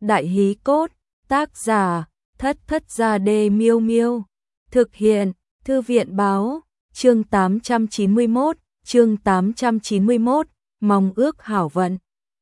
Đại hí cốt, tác giả, Thất Thất Gia Đê Miêu Miêu. Thực hiện, Thư viện báo, chương 891, mong ước hảo vận.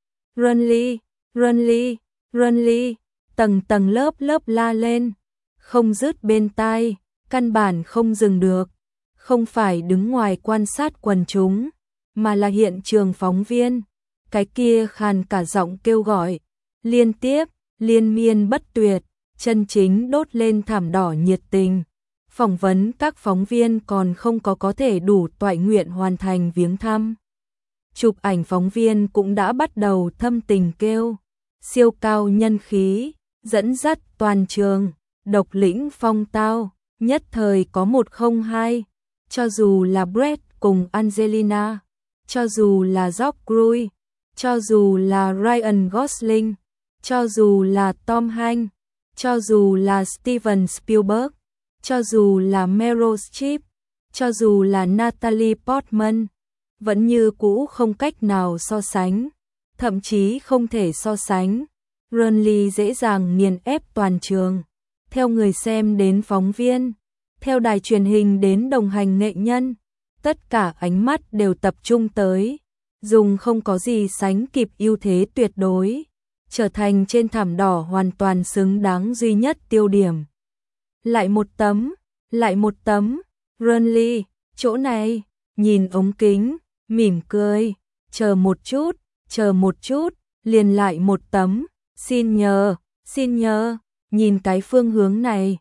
Runly, tầng tầng lớp lớp la lên, không dứt bên tai, căn bản không dừng được. Không phải đứng ngoài quan sát quần chúng, mà là hiện trường phóng viên. Cái kia khàn cả giọng kêu gọi, liên tiếp, liên miên bất tuyệt, chân chính đốt lên thảm đỏ nhiệt tình. Phỏng vấn các phóng viên còn không có thể đủ toại nguyện hoàn thành viếng thăm. Chụp ảnh phóng viên cũng đã bắt đầu thâm tình kêu, siêu cao nhân khí, dẫn dắt toàn trường, độc lĩnh phong tao, nhất thời có 102. Cho dù là Brett cùng Angelina, cho dù là George Clooney, cho dù là Ryan Gosling, cho dù là Tom Hanks, cho dù là Steven Spielberg, cho dù là Meryl Streep, cho dù là Natalie Portman, vẫn như cũ không cách nào so sánh, thậm chí không thể so sánh. Runly dễ dàng nghiền ép toàn trường, theo người xem đến phóng viên, theo đài truyền hình đến đồng hành nghệ nhân, tất cả ánh mắt đều tập trung tới, dùng không có gì sánh kịp ưu thế tuyệt đối, trở thành trên thảm đỏ hoàn toàn xứng đáng duy nhất tiêu điểm. Lại một tấm, Runly, chỗ này, nhìn ống kính, mỉm cười, chờ một chút, liền lại một tấm, xin nhờ, nhìn cái phương hướng này,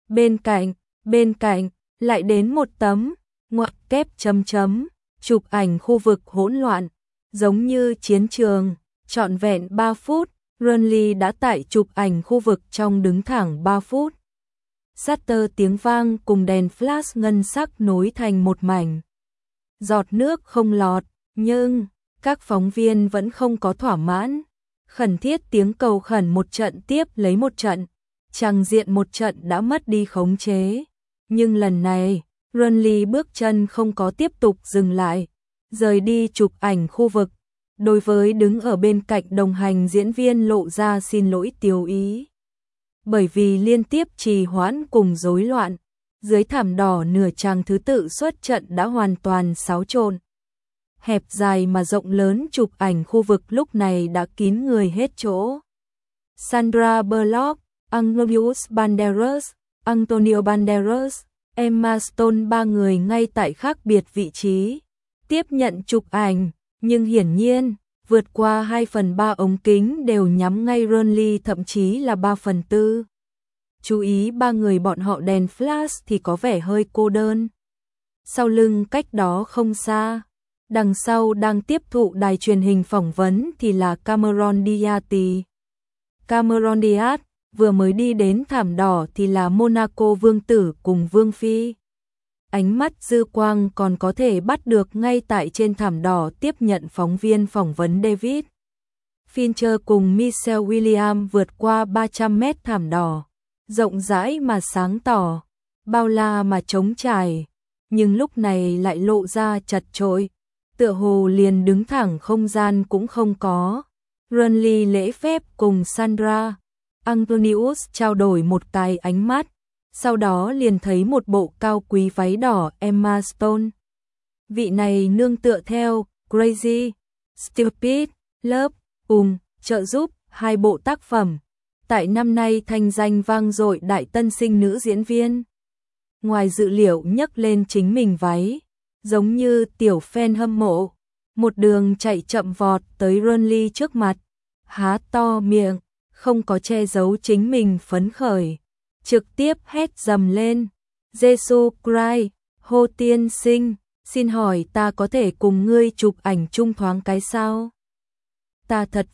bên cạnh, lại đến một tấm, ngoặc kép chấm chấm, chụp ảnh khu vực hỗn loạn, giống như chiến trường, trọn vẹn 3 phút, Runly đã tại chụp ảnh khu vực trong đứng thẳng 3 phút. Shutter tiếng vang cùng đèn flash ngân sắc nối thành một mảnh. Giọt nước không lọt, nhưng các phóng viên vẫn không có thỏa mãn. Khẩn thiết tiếng cầu khẩn một trận tiếp lấy một trận, tràng diện một trận đã mất đi khống chế. Nhưng lần này, Runly bước chân không có tiếp tục dừng lại, rời đi chụp ảnh khu vực. Đối với đứng ở bên cạnh đồng hành diễn viên lộ ra xin lỗi tiếu ý. Bởi vì liên tiếp trì hoãn cùng rối loạn, dưới thảm đỏ nửa chàng thứ tự xuất trận đã hoàn toàn xáo trộn. Hẹp dài mà rộng lớn chụp ảnh khu vực lúc này đã kín người hết chỗ. Sandra Bullock, Antonio Banderas, Emma Stone, ba người ngay tại khác biệt vị trí, tiếp nhận chụp ảnh, nhưng hiển nhiên, vượt qua 2/3 ống kính đều nhắm ngay Runly, thậm chí là 3/4. Chú ý ba người bọn họ đèn flash thì có vẻ hơi cô đơn. Sau lưng cách đó không xa, đằng sau đang tiếp thụ đài truyền hình phỏng vấn thì là Cameron Diaz. Cameron Diaz vừa mới đi đến thảm đỏ thì là Monaco vương tử cùng vương phi. Ánh mắt dư quang còn có thể bắt được ngay tại trên thảm đỏ tiếp nhận phóng viên phỏng vấn David Fincher cùng Michelle Williams vượt qua 300 mét thảm đỏ, rộng rãi mà sáng tỏ, bao la mà trống trải, nhưng lúc này lại lộ ra chật chội, tựa hồ liền đứng thẳng không gian cũng không có. Runly lễ phép cùng Sandra Antonius trao đổi một cái ánh mắt, sau đó liền thấy một bộ cao quý váy đỏ Emma Stone. Vị này nương tựa theo Crazy, Stupid, Love, trợ giúp 2 bộ tác phẩm. Tại năm nay thanh danh vang dội đại tân sinh nữ diễn viên. Ngoài dự liệu nhấc lên chính mình váy, giống như tiểu fan hâm mộ, một đường chạy chậm vọt tới Runly trước mặt, há to miệng, không có che giấu chính mình phấn khởi, trực tiếp hét dầm lên, Jesus Christ, Hồ tiên sinh, xin hỏi ta có thể cùng ngươi chụp ảnh chung thoáng cái sao? Ta thật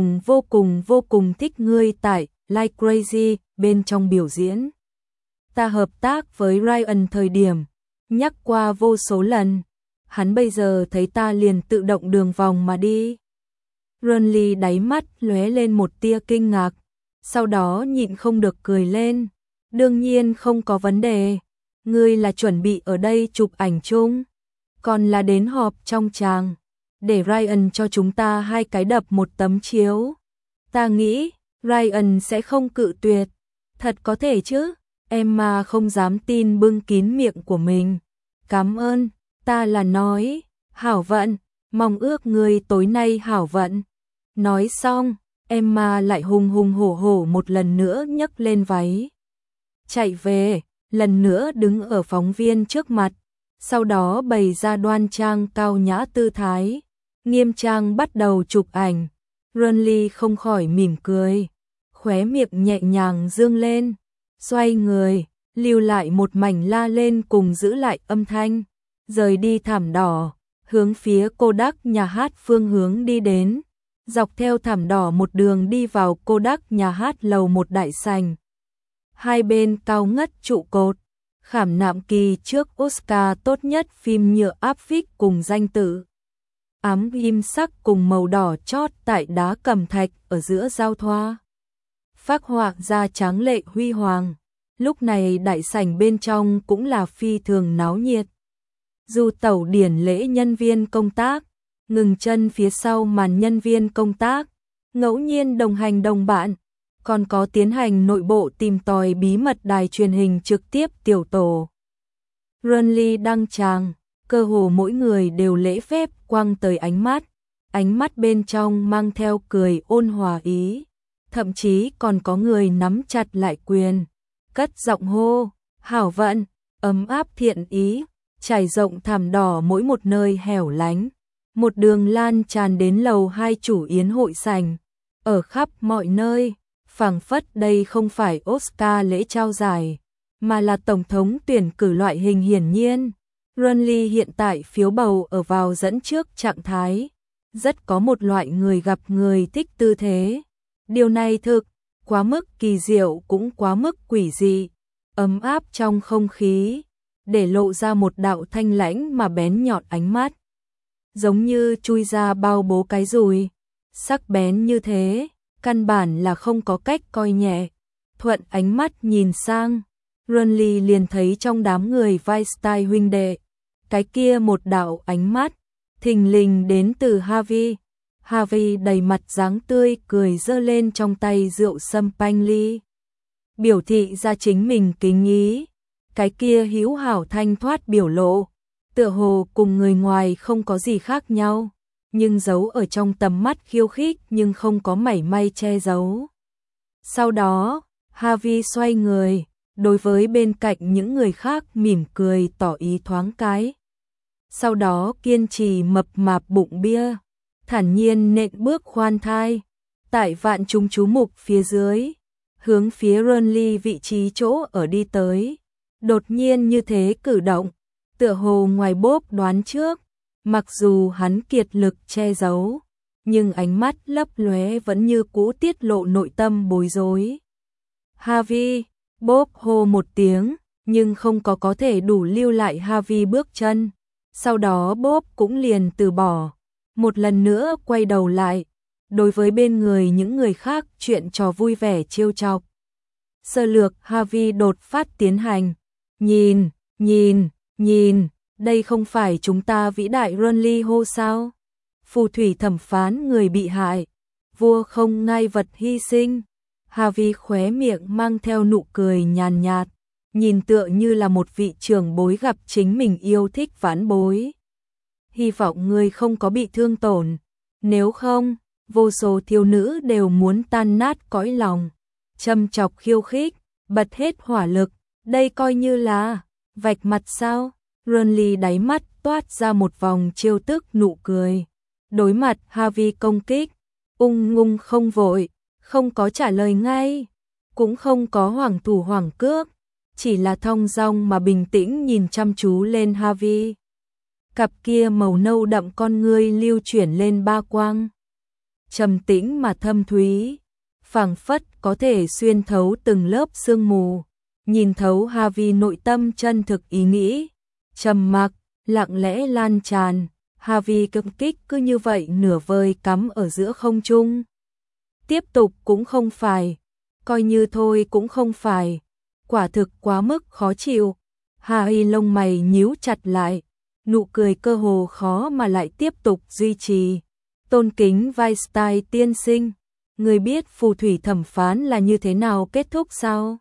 vô cùng thích ngươi tại Like Crazy bên trong biểu diễn. Ta hợp tác với Ryan thời điểm, nhắc qua vô số lần, hắn bây giờ thấy ta liền tự động đường vòng mà đi. Runly đáy mắt lóe lên một tia kinh ngạc, sau đó nhịn không được cười lên. Đương nhiên không có vấn đề, ngươi là chuẩn bị ở đây chụp ảnh chung, còn là đến họp trong tràng, để Ryan cho chúng ta 2 cái đập một tấm chiếu. Ta nghĩ, Ryan sẽ không cự tuyệt. Thật có thể chứ? Emma không dám tin bưng kín miệng của mình. Cảm ơn, ta là nói, hảo vận, mong ước người tối nay hảo vận. Nói xong, Emma lại hùng hùng hổ hổ một lần nữa nhấc lên váy. Chạy về, lần nữa đứng ở phóng viên trước mặt, sau đó bày ra đoan trang cao nhã tư thái, nghiêm trang bắt đầu chụp ảnh. Renly không khỏi mỉm cười, khóe miệng nhẹ nhàng dương lên, xoay người, lưu lại một mảnh la lên cùng giữ lại âm thanh, rời đi thảm đỏ, hướng phía Kodak nhà hát phương hướng đi đến, dọc theo thảm đỏ một đường đi vào Kodak nhà hát lầu một đại sảnh. Hai bên cao ngất trụ cột, khảm nạm kỳ trước Oscar tốt nhất phim nhựa áp phích cùng danh tự. Ám ghim sắc cùng màu đỏ chót tại đá cẩm thạch ở giữa giao thoa. Phác họa ra tráng lệ huy hoàng. Lúc này đại sảnh bên trong cũng là phi thường náo nhiệt. Dù tẩu điển lễ nhân viên công tác, ngừng chân phía sau màn nhân viên công tác, ngẫu nhiên đồng hành đồng bạn, còn có tiến hành nội bộ tìm tòi bí mật đài truyền hình trực tiếp tiểu tổ. Renly đăng tràng, cơ hồ mỗi người đều lễ phép quăng tới ánh mắt bên trong mang theo cười ôn hòa ý, thậm chí còn có người nắm chặt lại quyền, cất giọng hô, hảo vận, ấm áp thiện ý, trải rộng thảm đỏ mỗi một nơi hẻo lánh, một đường lan tràn đến lầu 2 chủ yến hội sảnh, ở khắp mọi nơi, phảng phất đây không phải Oscar lễ trao giải, mà là tổng thống tuyển cử loại hình hiển nhiên. Renly hiện tại phiếu bầu ở vào dẫn trước trạng thái, rất có một loại người gặp người thích tư thế. Điều này thực quá mức kỳ diệu cũng quá mức quỷ dị, ấm áp trong không khí, để lộ ra một đạo thanh lãnh mà bén nhọn ánh mắt. Giống như chui ra bao bố cái dùi, sắc bén như thế, căn bản là không có cách coi nhẹ. Thuận ánh mắt nhìn sang, Renly liền thấy trong đám người Weinstein huynh đệ, cái kia một đạo ánh mắt, thình lình đến từ Harvey. Harvey đầy mặt dáng tươi cười giơ lên trong tay rượu champagne ly, biểu thị ra chính mình kính ý. Cái kia hữu hảo thanh thoát biểu lộ, tựa hồ cùng người ngoài không có gì khác nhau, nhưng giấu ở trong tầm mắt khiêu khích nhưng không có mảy may che giấu. Sau đó, Harvey xoay người, đối với bên cạnh những người khác mỉm cười tỏ ý thoáng cái. Sau đó kiên trì mập mạp bụng bia, thản nhiên nện bước khoan thai, tại vạn chúng chú mục phía dưới, hướng phía Renly vị trí chỗ ở đi tới. Đột nhiên như thế cử động, tựa hồ ngoài bốp đoán trước, mặc dù hắn kiệt lực che giấu, nhưng ánh mắt lấp lóe vẫn như cũ tiết lộ nội tâm bối rối. Harvey, bốp hô một tiếng, nhưng không có thể đủ lưu lại Harvey bước chân. Sau đó bốp cũng liền từ bỏ, một lần nữa quay đầu lại, đối với bên người những người khác chuyện trò vui vẻ trêu chọc. Sơ lược Harvey đột phát tiến hành. Nhìn, đây không phải chúng ta vĩ đại Renly hô sao? Phù thủy thẩm phán người bị hại, vua không ngai vật hy sinh. Harvey khóe miệng mang theo nụ cười nhàn nhạt, nhìn tựa như là một vị trưởng bối gặp chính mình yêu thích vãn bối. Hy vọng người không có bị thương tổn, nếu không, vô số thiếu nữ đều muốn tan nát cõi lòng. Châm chọc khiêu khích, bật hết hỏa lực, đây coi như là vạch mặt sao? Renly đáy mắt toát ra một vòng trêu tức nụ cười. Đối mặt Harvey công kích, ung ngung không vội, không có trả lời ngay, cũng không có hoảng thủ hoảng cước, chỉ là thong dong mà bình tĩnh nhìn chăm chú lên Harvey. Cặp kia màu nâu đậm con ngươi lưu chuyển lên ba quang, trầm tĩnh mà thâm thúy, phảng phất có thể xuyên thấu từng lớp sương mù, nhìn thấu Harvey nội tâm chân thực ý nghĩ. Trầm mặc, lặng lẽ lan tràn, Harvey công kích cứ như vậy nửa vời cắm ở giữa không trung. Tiếp tục cũng không phải, coi như thôi cũng không phải, quả thực quá mức khó chịu. Harvey lông mày nhíu chặt lại, nụ cười cơ hồ khó mà lại tiếp tục duy trì. Tôn kính Weinstein tiên sinh, Người biết phù thủy thẩm phán là như thế nào kết thúc sao?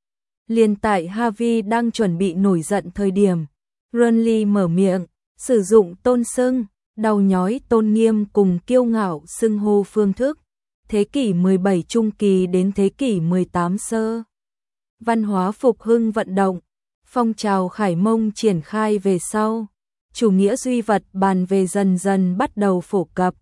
Liền tại Harvey đang chuẩn bị nổi giận thời điểm, Ronly mở miệng, sử dụng tôn xưng, đau nhói tôn nghiêm cùng kiêu ngạo xưng hô phương thức. Thế kỷ 17 trung kỳ đến thế kỷ 18 sơ. Văn hóa phục hưng vận động, phong trào Khải Mông triển khai về sau, chủ nghĩa duy vật bàn về dần dần bắt đầu phổ cập.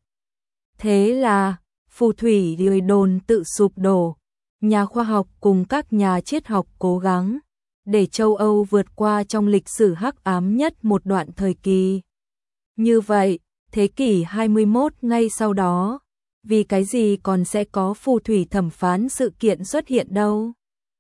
Thế là, phù thủy lời đồn tự sụp đổ, nhà khoa học cùng các nhà triết học cố gắng để châu Âu vượt qua trong lịch sử hắc ám nhất một đoạn thời kỳ. Như vậy, thế kỷ 21 ngay sau đó, vì cái gì còn sẽ có phù thủy thẩm phán sự kiện xuất hiện đâu?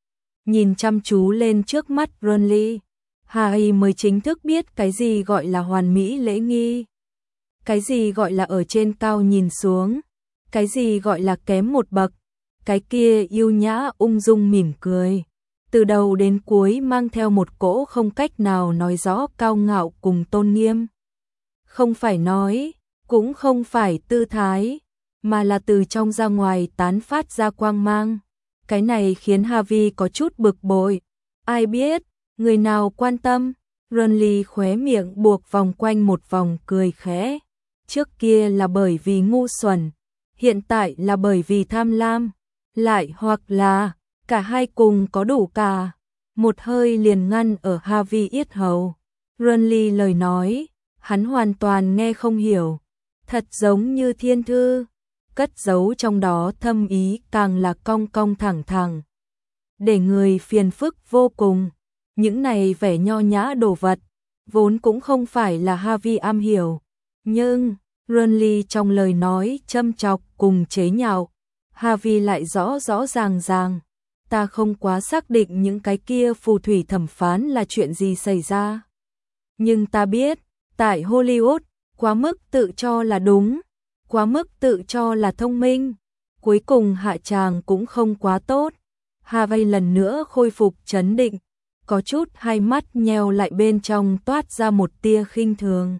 Nhìn chăm chú lên trước mắt Ronly, Harry mới chính thức biết cái gì gọi là hoàn mỹ lễ nghi, cái gì gọi là ở trên cao nhìn xuống, cái gì gọi là kém một bậc, cái kia yêu nhã ung dung mỉm cười, từ đầu đến cuối mang theo một cỗ không cách nào nói rõ cao ngạo cùng tôn nghiêm. Không phải nói, cũng không phải tư thái, mà là từ trong ra ngoài tán phát ra quang mang. Cái này khiến Harvey có chút bực bội. Ai biết, người nào quan tâm? Ronly khóe miệng buộc vòng quanh một vòng cười khẽ. Trước kia là bởi vì ngu xuẩn, hiện tại là bởi vì tham lam, lại hoặc là cả hai cùng có đủ cả. Một hơi liền ngăn ở Harvey yết hầu. Ronly lời nói, hắn hoàn toàn nghe không hiểu, thật giống như thiên thư, cất giấu trong đó thâm ý càng là cong cong thẳng thẳng, để người phiền phức vô cùng. Những này vẻ nho nhã đồ vật, vốn cũng không phải là Harvey am hiểu, nhưng Ronly trong lời nói châm chọc cùng chế nhạo, Harvey lại rõ rõ ràng, ta không quá xác định những cái kia phù thủy thẩm phán là chuyện gì xảy ra. Nhưng ta biết, tại Hollywood, quá mức tự cho là đúng, quá mức tự cho là thông minh, cuối cùng hạ tràng cũng không quá tốt. Harvey lần nữa khôi phục trấn định, có chút hai mắt nheo lại bên trong toát ra một tia khinh thường.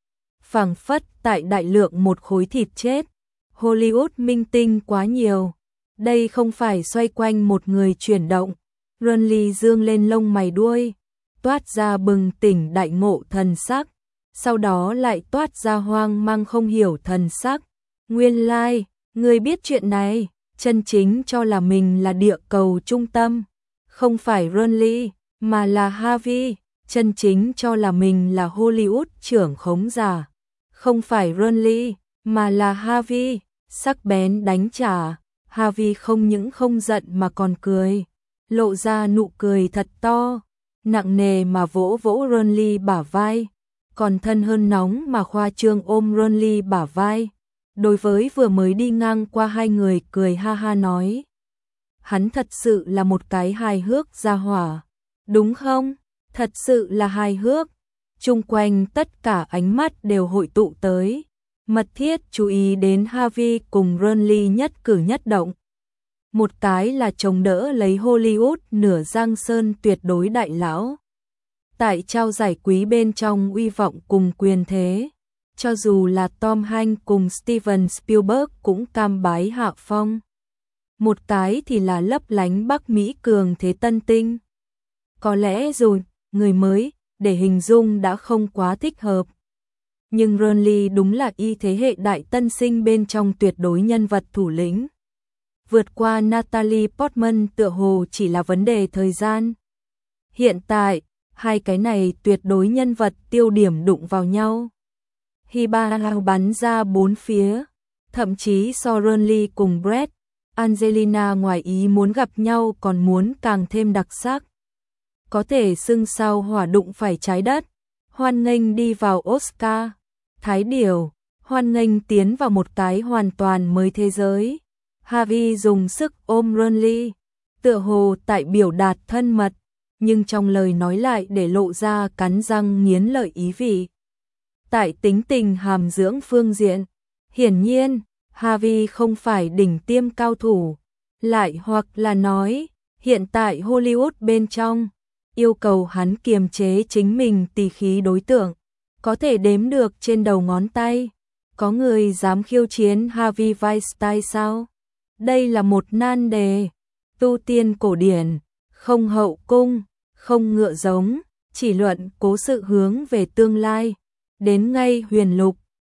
Phảng phất tại đại lượng một khối thịt chết, Hollywood minh tinh quá nhiều, đây không phải xoay quanh một người chuyển động. Ronly dương lên lông mày đuôi, toát ra bừng tỉnh đại ngộ thần sắc, sau đó lại toát ra hoang mang không hiểu thần sắc. Nguyên lai, người biết chuyện này, chân chính cho là mình là địa cầu trung tâm, không phải Ronly, mà là Harvey, chân chính cho là mình là Hollywood trưởng khống giả, không phải Ronly, mà là Harvey. Sắc bén đánh trả, Harvey không những không giận mà còn cười, lộ ra nụ cười thật to, nặng nề mà vỗ vỗ Ronly bả vai, còn thân hơn nóng mà khoa trương ôm Ronly bả vai. Đối với vừa mới đi ngang qua hai người cười ha ha nói, hắn thật sự là một cái hài hước gia hỏa, đúng không? Thật sự là hài hước. Chung quanh tất cả ánh mắt đều hội tụ tới, mật thiết chú ý đến Harvey cùng Ronly nhất cử nhất động. Một cái là chống đỡ lấy Hollywood nửa giang sơn tuyệt đối đại lão, tại trao giải quý bên trong uy vọng cùng quyền thế, cho dù là Tom Hanks cùng Steven Spielberg cũng cam bái hạ phong. Một cái thì là lấp lánh Bắc Mỹ cường thế tân tinh. Có lẽ rồi, người mới, để hình dung đã không quá thích hợp. Nhưng Ronly đúng là y thế hệ đại tân sinh bên trong tuyệt đối nhân vật thủ lĩnh. Vượt qua Natalie Portman tựa hồ chỉ là vấn đề thời gian. Hiện tại, hai cái này tuyệt đối nhân vật tiêu điểm đụng vào nhau. Hiba bắn ra bốn phía, thậm chí so Ronly cùng Brett, Angelina ngoài ý muốn gặp nhau còn muốn càng thêm đặc sắc. Có thể xưng sao hỏa đụng phải trái đất, hoan nghênh đi vào Oscar, Thái Điểu, hoan nghênh tiến vào một cái hoàn toàn mới thế giới. Harvey dùng sức ôm Ronly, tựa hồ tại biểu đạt thân mật, nhưng trong lời nói lại để lộ ra cắn răng nghiến lợi ý vị. Tại tính tình hàm dưỡng phương diện, hiển nhiên, Harvey không phải đỉnh tiêm cao thủ, lại hoặc là nói, hiện tại Hollywood bên trong, yêu cầu hắn kiềm chế chính mình tỉ khí đối tượng, có thể đếm được trên đầu ngón tay. Có người dám khiêu chiến Harvey Weinstein sao? Đây là một nan đề. Tu tiên cổ điển, không hậu cung, không ngựa giống, chỉ luận cố sự hướng về tương lai. Đến ngay huyền lục,